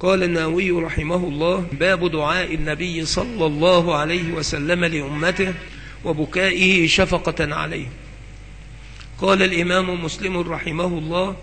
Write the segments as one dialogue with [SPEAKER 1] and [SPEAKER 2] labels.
[SPEAKER 1] قال النووي رحمه الله: باب دعاء النبي صلى الله عليه وسلم لأمته وبكائه شفقة عليه. قال الإمام مسلم رحمه الله: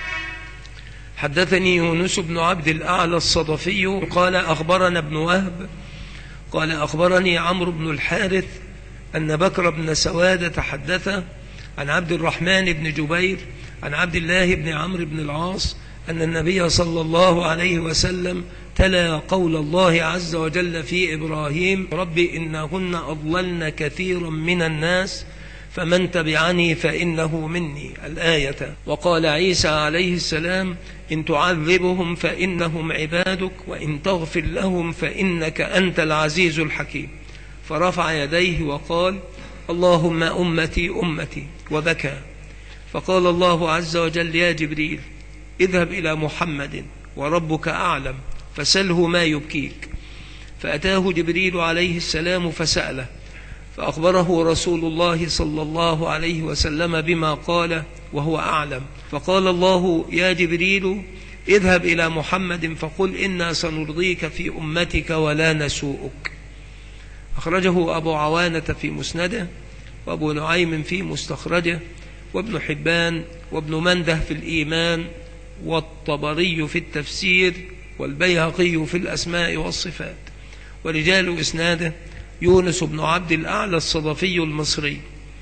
[SPEAKER 1] حدثني يونس بن عبد الأعلى الصدفي قال أخبرنا ابن وهب قال أخبرني عمرو بن الحارث أن بكر بن سوادة حدث عن عبد الرحمن بن جبير عن عبد الله بن عمرو بن العاص أن النبي صلى الله عليه وسلم تلا قول الله عز وجل في إبراهيم: رب إنهن أضللن كثيرا من الناس فمن تبعني فإنه مني، الآية. وقال عيسى عليه السلام: إن تعذبهم فإنهم عبادك وإن تغفر لهم فإنك أنت العزيز الحكيم. فرفع يديه وقال: اللهم أمتي أمتي، وبكى. فقال الله عز وجل: يا جبريل اذهب إلى محمد وربك أعلم فسله ما يبكيك. فأتاه جبريل عليه السلام فسأله، فأخبره رسول الله صلى الله عليه وسلم بما قال وهو أعلم. فقال الله: يا جبريل اذهب إلى محمد فقل إنا سنرضيك في أمتك ولا نسوءك. أخرجه أبو عوانة في مسنده، وأبو نعيم في مستخرجه، وابن حبان، وابن منده في الإيمان، والطبري في التفسير، والبيهقي في الأسماء والصفات. ورجال إسناده: يونس بن عبد الأعلى الصدفي المصري،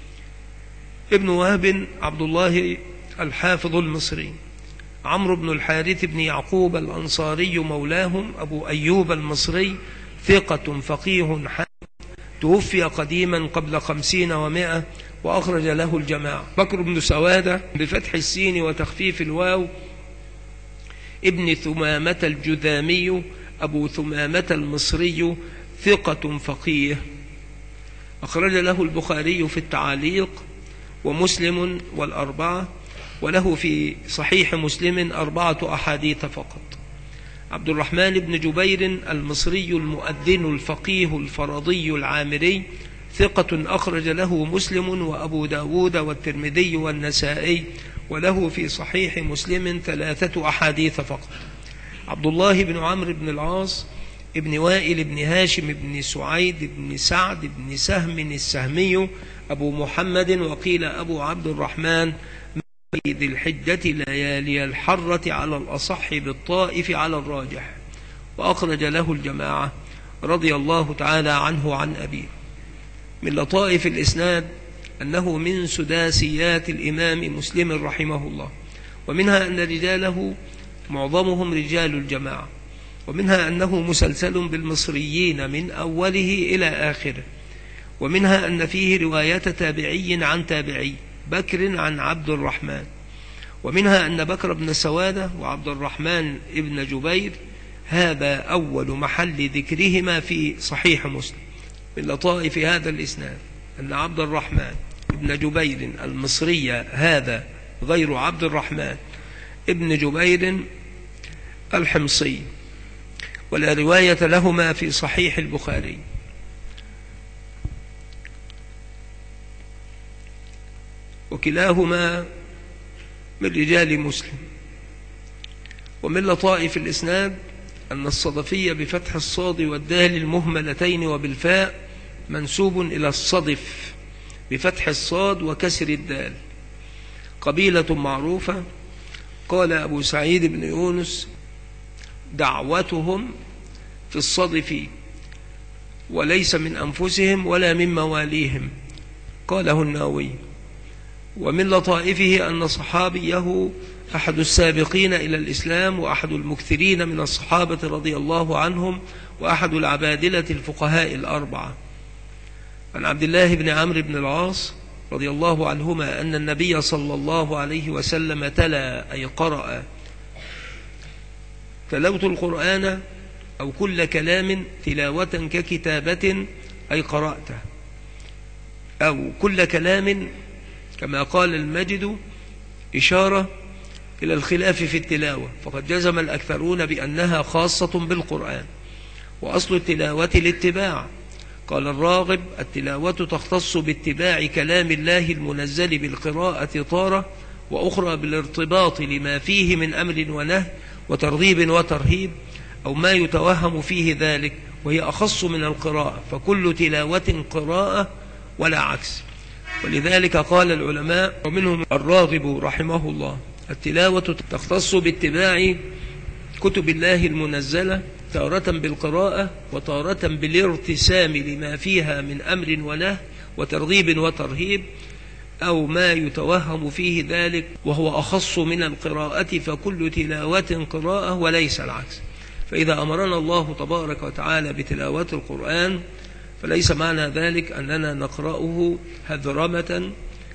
[SPEAKER 1] ابن وهب عبد الله الحافظ المصري، عمرو بن الحارث بن يعقوب الأنصاري مولاهم أبو أيوب المصري، ثقة فقيه حافظ، توفي قديما قبل 50 و100، وأخرج له الجماعة. بكر بن سوادة بفتح السين وتخفيف الواو، ابن ثمامة الجذامي أبو ثمامة المصري، ثقة فقيه، أخرج له البخاري في التعاليق ومسلم والأربعة، وله في صحيح مسلم 4 أحاديث فقط. عبد الرحمن بن جبير المصري المؤذن الفقيه الفرضي العامري، ثقة أخرج له مسلم وأبو داود والترمذي والنسائي، وله في صحيح مسلم 3 أحاديث فقط. عبد الله بن عمرو بن العاص ابن وائل بن هاشم بن سعيد بن سعد بن سهم السهمي أبو محمد، وقيل أبو عبد الرحمن، ذي الحجة ليالي الحرة على الأصح بالطائف على الراجح، وأخرج له الجماعة رضي الله تعالى عنه عن أبيه. من لطائف الإسناد أنه من سداسيات الإمام مسلم رحمه الله، ومنها أن رجاله معظمهم رجال الجماعة، ومنها أنه مسلسل بالمصريين من أوله إلى آخره، ومنها أن فيه رواية تابعي عن تابعي، بكر عن عبد الرحمن، ومنها أن بكر بن سوادة وعبد الرحمن ابن جبير هذا أول محل ذكرهما في صحيح مسلم. من لطائف هذا الإسناد أن عبد الرحمن ابن جبير المصري هذا غير عبد الرحمن ابن جبير الحمصي، ولا رواية لهما في صحيح البخاري. وكلاهما من رجال مسلم. ومن لطائف الإسناد أن الصدفية بفتح الصاد والدال المهملتين وبالفاء منسوب إلى الصدف بفتح الصاد وكسر الدال، قبيلة معروفة. قال أبو سعيد بن يونس: دعوتهم في الصدف وليس من أنفسهم ولا من مواليهم، قاله النووي. ومن لطائفه أن صحابيه أحد السابقين إلى الإسلام، وأحد المكثرين من الصحابة رضي الله عنهم، وأحد العبادلة الفقهاء الأربعة. عن عبد الله بن عمرو بن العاص رضي الله عنهما أن النبي صلى الله عليه وسلم تلا أي قرأ: تلوت القرآن أو كل كلام تلاوة ككتابة أي قرأته، أو كل كلام كما قال المجد، إشارة إلى الخلاف في التلاوة، فقد جزم الأكثرون بأنها خاصة بالقرآن، وأصل التلاوة الاتباع. قال الراغب: التلاوة تختص باتباع كلام الله المنزل بالقراءة طارة، وأخرى بالارتباط لما فيه من أمر ونهي وترغيب وترهيب، أو ما يتوهم فيه ذلك، وهي أخص من القراءة، فكل تلاوة قراءة ولا عكس. ولذلك قال العلماء ومنهم الراغب رحمه الله: التلاوة تختص باتباع كتب الله المنزلة تارة بالقراءة وتارة بالارتسام لما فيها من أمر ونهي وترغيب وترهيب، أو ما يتوهم فيه ذلك وهو أخص من القراءة، فكل تلاوة قراءة وليس العكس. فإذا أمرنا الله تبارك وتعالى بتلاوة القرآن فليس معنى ذلك أننا نقرأه هذرمة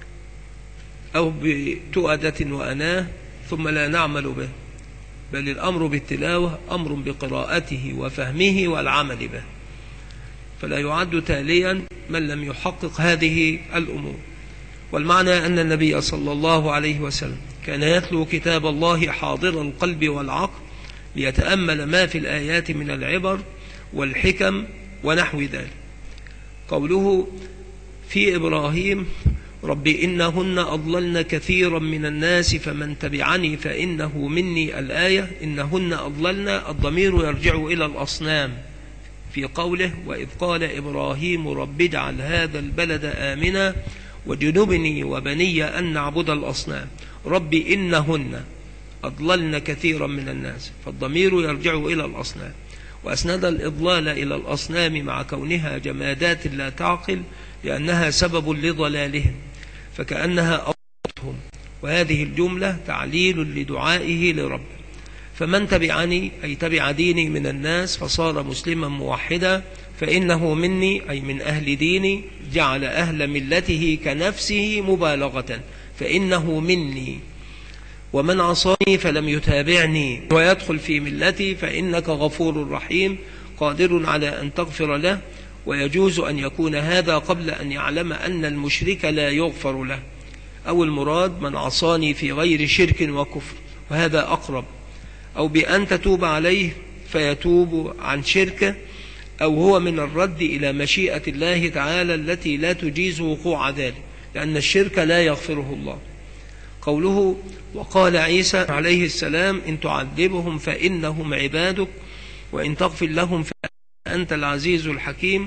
[SPEAKER 1] أو بتؤدة وأناه ثم لا نعمل به، بل الأمر بالتلاوة أمر بقراءته وفهمه والعمل به، فلا يعد تاليا من لم يحقق هذه الأمور. والمعنى أن النبي صلى الله عليه وسلم كان يتلو كتاب الله حاضر القلب والعقل ليتأمل ما في الآيات من العبر والحكم ونحو ذلك. قوله في إبراهيم: رب إنهن أضللن كثيرا من الناس فمن تبعني فإنه مني، الآية إنهن أضللن الضمير يرجع إلى الأصنام في قوله: وإذ قال إبراهيم رب اجعل هذا البلد آمنا وجنبني وبني أن نعبد الأصنام. رب إنهن أضللن كثيرا من الناس، فالضمير يرجع إلى الأصنام، وأسند الإضلال إلى الأصنام مع كونها جمادات لا تعقل لأنها سبب لضلالهم، فكأنها أضلتهم، وهذه الجملة تعليل لدعائه لربه. فمن تبعني أي تبع ديني من الناس فصار مسلما موحدا فإنه مني أي من أهل ديني، جعل أهل ملته كنفسه مبالغة فإنه مني. ومن عصاني فلم يتابعني ويدخل في ملتي فإنك غفور رحيم قادر على أن تغفر له. ويجوز أن يكون هذا قبل أن يعلم أن المشرك لا يغفر له، أو المراد من عصاني في غير شرك وكفر، وهذا أقرب، أو بأن تتوب عليه فيتوب عن شركه، أو هو من الرد إلى مشيئة الله تعالى التي لا تجيز وقوع ذلك، لأن الشرك لا يغفره الله. قوله وقال عيسى عليه السلام إن تعذبهم فإنهم عبادك وإن تغفر لهم فأنت العزيز الحكيم.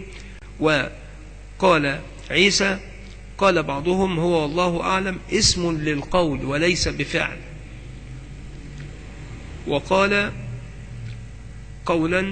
[SPEAKER 1] وقال عيسى قال بعضهم هو والله أعلم اسم للقول وليس بفعل، وقال قولا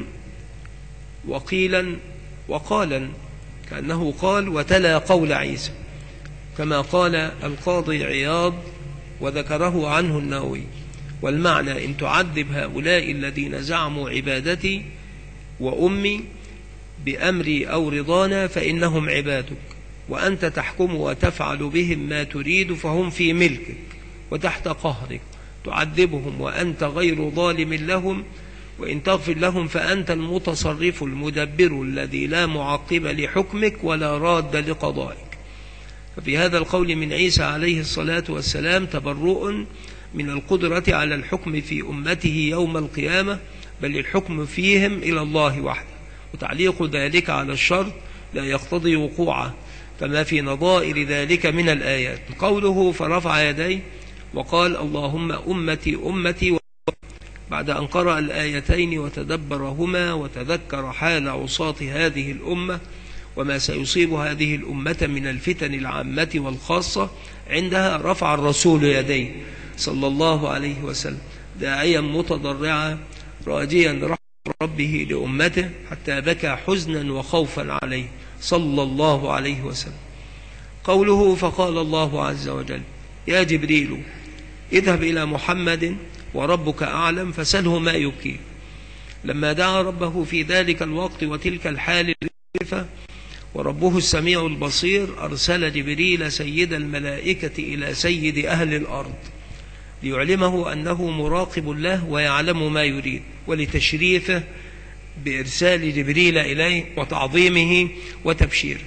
[SPEAKER 1] وقيلا وقالا، كأنه قال وتلا قول عيسى، كما قال القاضي عياض وذكره عنه النووي. والمعنى إن تعذب هؤلاء الذين زعموا عبادتي وأمي بأمري أو رضانا فإنهم عبادك، وأنت تحكم وتفعل بهم ما تريد فهم في ملكك وتحت قهرك، تعذبهم وأنت غير ظالم لهم، وإن تغفر لهم فأنت المتصرف المدبر الذي لا معقب لحكمك ولا راد لقضائك. ففي هذا القول من عيسى عليه الصلاة والسلام تبرؤ من القدرة على الحكم في أمته يوم القيامة، بل الحكم فيهم إلى الله وحده، وتعليق ذلك على الشرط لا يقتضي وقوعه، كما في نظائر ذلك من الآيات. قوله فرفع يديه وقال اللهم أمتي أمتي، بعد أن قرأ الآيتين وتدبرهما وتذكر حال عصاة هذه الأمة وما سيصيب هذه الأمة من الفتن العامة والخاصة، عندها رفع الرسول يديه صلى الله عليه وسلم داعيا متضرعا راجيا رحمة ربه لأمته، حتى بكى حزنا وخوفا عليه صلى الله عليه وسلم. قوله فقال الله عز وجل يا جبريل اذهب إلى محمد وربك أعلم فسله ما يبكيه. لما دعا ربه في ذلك الوقت وتلك الحال الرفة وربه السميع البصير، أرسل جبريل سيد الملائكة إلى سيد أهل الأرض ليعلمه أنه مراقب له ويعلم ما يريد، ولتشريفه بإرسال جبريل إليه وتعظيمه وتبشيره.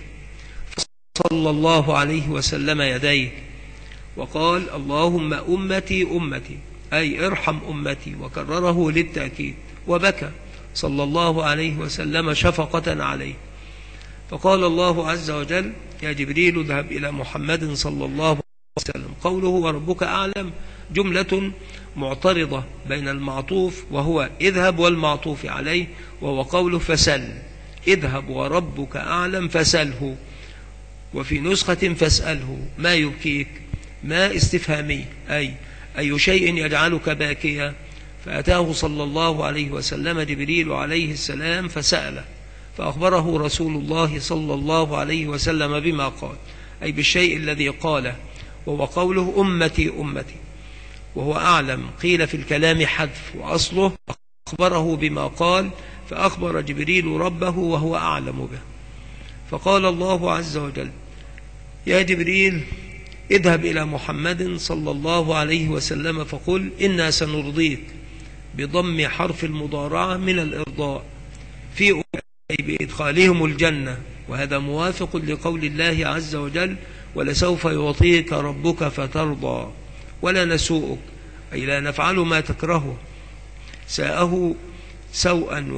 [SPEAKER 1] صلى الله عليه وسلم يديه وقال اللهم أمتي أمتي أي ارحم أمتي، وكرره للتأكيد، وبكى صلى الله عليه وسلم شفقة عليه. فقال الله عز وجل يا جبريل اذهب إلى محمد صلى الله عليه وسلم. قوله وربك أعلم جملة معترضة بين المعطوف وهو اذهب والمعطوف عليه، وهو قوله فسل. اذهب وربك أعلم فسله، وفي نسخة فاسأله. ما يبكيك؟ ما استفهامي، أي شيء يجعلك باكيا؟ فأتاه صلى الله عليه وسلم جبريل عليه السلام فسأله، فأخبره رسول الله صلى الله عليه وسلم بما قال، أي بالشيء الذي قاله، وهو قوله أمتي أمتي، وهو أعلم. قيل في الكلام حذف، وأصله أخبره بما قال، فأخبر جبريل ربه وهو أعلم به. فقال الله عز وجل يا جبريل اذهب إلى محمد صلى الله عليه وسلم فقل إنا سنرضيك، بضم حرف المضارعة من الإرضاء، في بإدخالهم الجنة، وهذا موافق لقول الله عز وجل ولسوف يعطيك ربك فترضى. ولا نسوءك، أي لا نفعل ما تكرهه. ساءه سوءا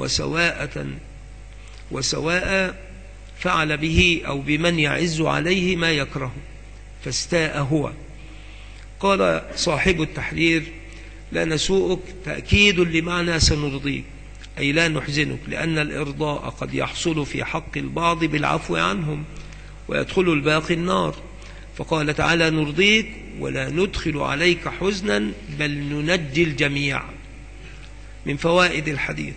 [SPEAKER 1] وسواء فعل به أو بمن يعز عليه ما يكره، فاستاء هو. قال صاحب التحرير لا نسوءك تأكيد لمعنى سنرضيك، أي لا نحزنك، لأن الإرضاء قد يحصل في حق البعض بالعفو عنهم ويدخل الباقي النار. فقال تعالى نرضيك ولا ندخل عليك حزنا بل ننجي الجميع. من فوائد الحديث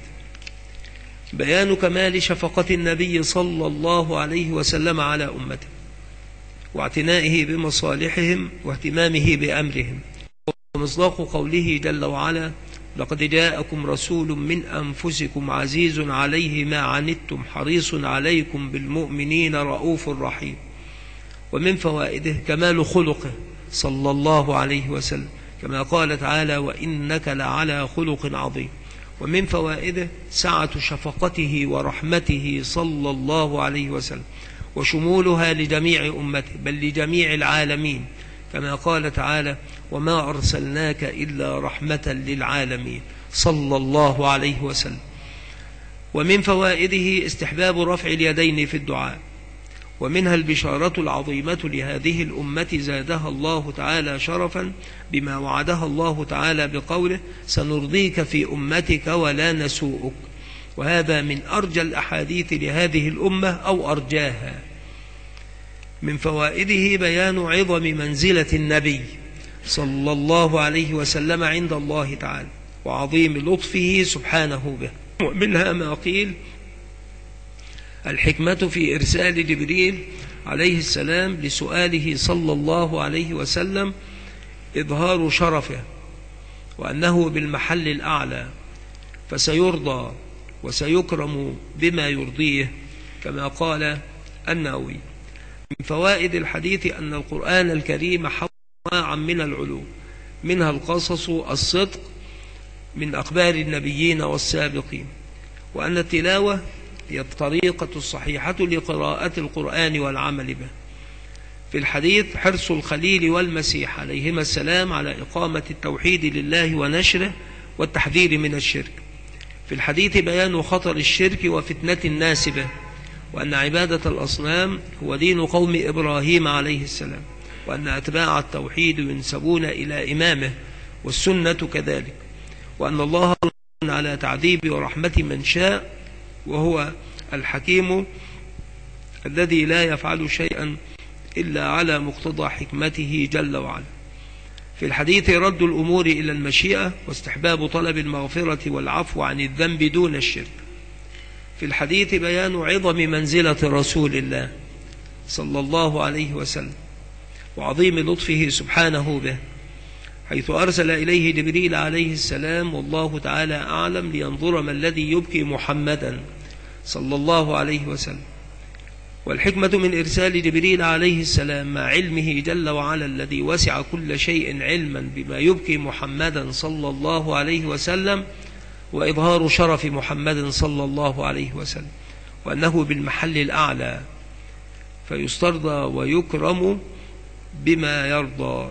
[SPEAKER 1] بيان كمال شفقة النبي صلى الله عليه وسلم على أمته، واعتنائه بمصالحهم واهتمامه بأمرهم، ومصداق قوله جل وعلا لقد جاءكم رسول من أنفسكم عزيز عليه ما عنتم حريص عليكم بالمؤمنين رؤوف رحيم. ومن فوائده كمال خلقه صلى الله عليه وسلم، كما قال تعالى وإنك لعلى خلق عظيم. ومن فوائده سعة شفقته ورحمته صلى الله عليه وسلم، وشمولها لجميع أمته بل لجميع العالمين، كما قال تعالى وما أرسلناك إلا رحمة للعالمين صلى الله عليه وسلم. ومن فوائده استحباب رفع اليدين في الدعاء، ومنها البشارة العظيمة لهذه الأمة زادها الله تعالى شرفا بما وعدها الله تعالى بقوله سنرضيك في أمتك ولا نسوءك، وهذا من أرجى الأحاديث لهذه الأمة أو أرجاها. من فوائده بيان عظم منزلة النبي صلى الله عليه وسلم عند الله تعالى وعظيم لطفه سبحانه به. ومنها ما قيل الحكمة في إرسال جبريل عليه السلام لسؤاله صلى الله عليه وسلم إظهار شرفه، وأنه بالمحل الأعلى فسيرضى وسيكرم بما يرضيه، كما قال النووي. من فوائد الحديث أن القرآن الكريم حوى أنواعا من العلوم، منها القصص الصدق من أخبار النبيين والسابقين، وأن التلاوة هي الطريقة الصحيحة لقراءة القرآن والعمل به. في الحديث حرص الخليل والمسيح عليهما السلام على إقامة التوحيد لله ونشره والتحذير من الشرك. في الحديث بيان خطر الشرك وفتنة الناس به، وأن عبادة الأصنام هو دين قوم إبراهيم عليه السلام، وأن أتباع التوحيد ينسبون إلى إمامه، والسنة كذلك، وأن الله على تعذيب ورحمة من شاء، وهو الحكيم الذي لا يفعل شيئا إلا على مقتضى حكمته جل وعلا. في الحديث رد الأمور إلى المشيئة، واستحباب طلب المغفرة والعفو عن الذنب دون الشرك. في الحديث بيان عظم منزلة رسول الله صلى الله عليه وسلم وعظيم لطفه سبحانه به، حيث أرسل إليه جبريل عليه السلام والله تعالى أعلم لينظر ما الذي يبكي محمدا صلى الله عليه وسلم. والحكمة من إرسال جبريل عليه السلام مع علمه جل وعلا الذي وسع كل شيء علما بما يبكي محمدا صلى الله عليه وسلم، وإظهار شرف محمد صلى الله عليه وسلم، وأنه بالمحل الأعلى فيسترضى ويكرم بما يرضى.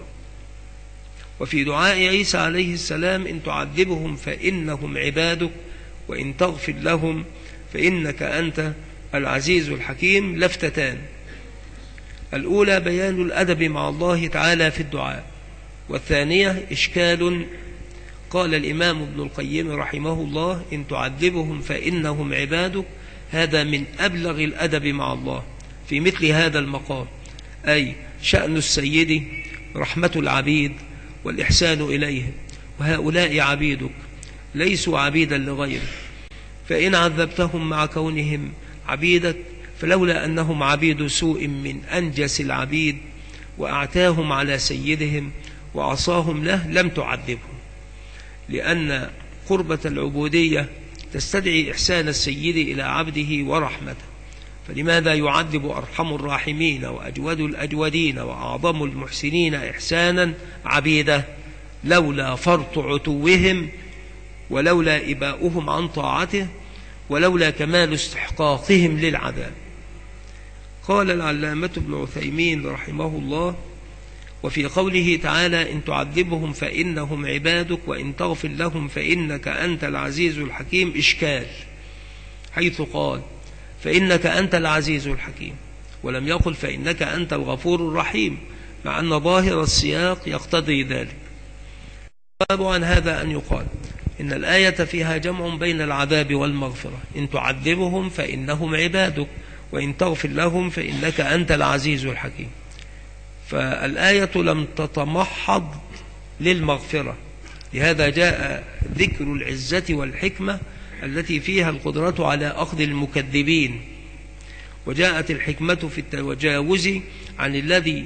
[SPEAKER 1] وفي دعاء عيسى عليه السلام إن تعذبهم فإنهم عبادك وإن تغفر لهم فإنك أنت العزيز الحكيم لفتتان. الأولى بيان الأدب مع الله تعالى في الدعاء، والثانية إشكال. قال الإمام ابن القيم رحمه الله: إن تعذبهم فإنهم عبادك، هذا من أبلغ الأدب مع الله في مثل هذا المقام، أي شأن السيد رحمة العبيد والإحسان إليهم، وهؤلاء عبيدك ليسوا عبيدا لغيرك، فإن عذبتهم مع كونهم عبيدك فلولا أنهم عبيد سوء من أنجس العبيد وأعتاهم على سيدهم وعصاهم له لم تعذبهم، لأن قربة العبودية تستدعي إحسان السيد إلى عبده ورحمته، فلماذا يعذب أرحم الراحمين وأجود الأجودين وأعظم المحسنين إحسانا عبيده؟ لولا فرط عتوهم، ولولا إباؤهم عن طاعته، ولولا كمال استحقاقهم للعذاب. قال العلامة ابن عثيمين رحمه الله: وفي قوله تعالى: إن تعذبهم فإنهم عبادك وإن تغفر لهم فإنك أنت العزيز الحكيم، إشكال، حيث قال فإنك أنت العزيز الحكيم ولم يقل فإنك أنت الغفور الرحيم، مع أن ظاهر السياق يقتضي ذلك. الجواب عن هذا أن يقال إن الآية فيها جمع بين العذاب والمغفرة. إن تعذبهم فإنهم عبادك وإن تغفر لهم فإنك أنت العزيز الحكيم، فالآية لم تتمحض للمغفرة، لهذا جاء ذكر العزة والحكمة التي فيها القدرة على أخذ المكذبين، وجاءت الحكمة في التجاوز عن الذي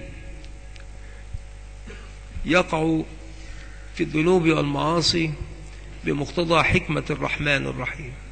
[SPEAKER 1] يقع في الذنوب والمعاصي بمقتضى حكمة الرحمن الرحيم.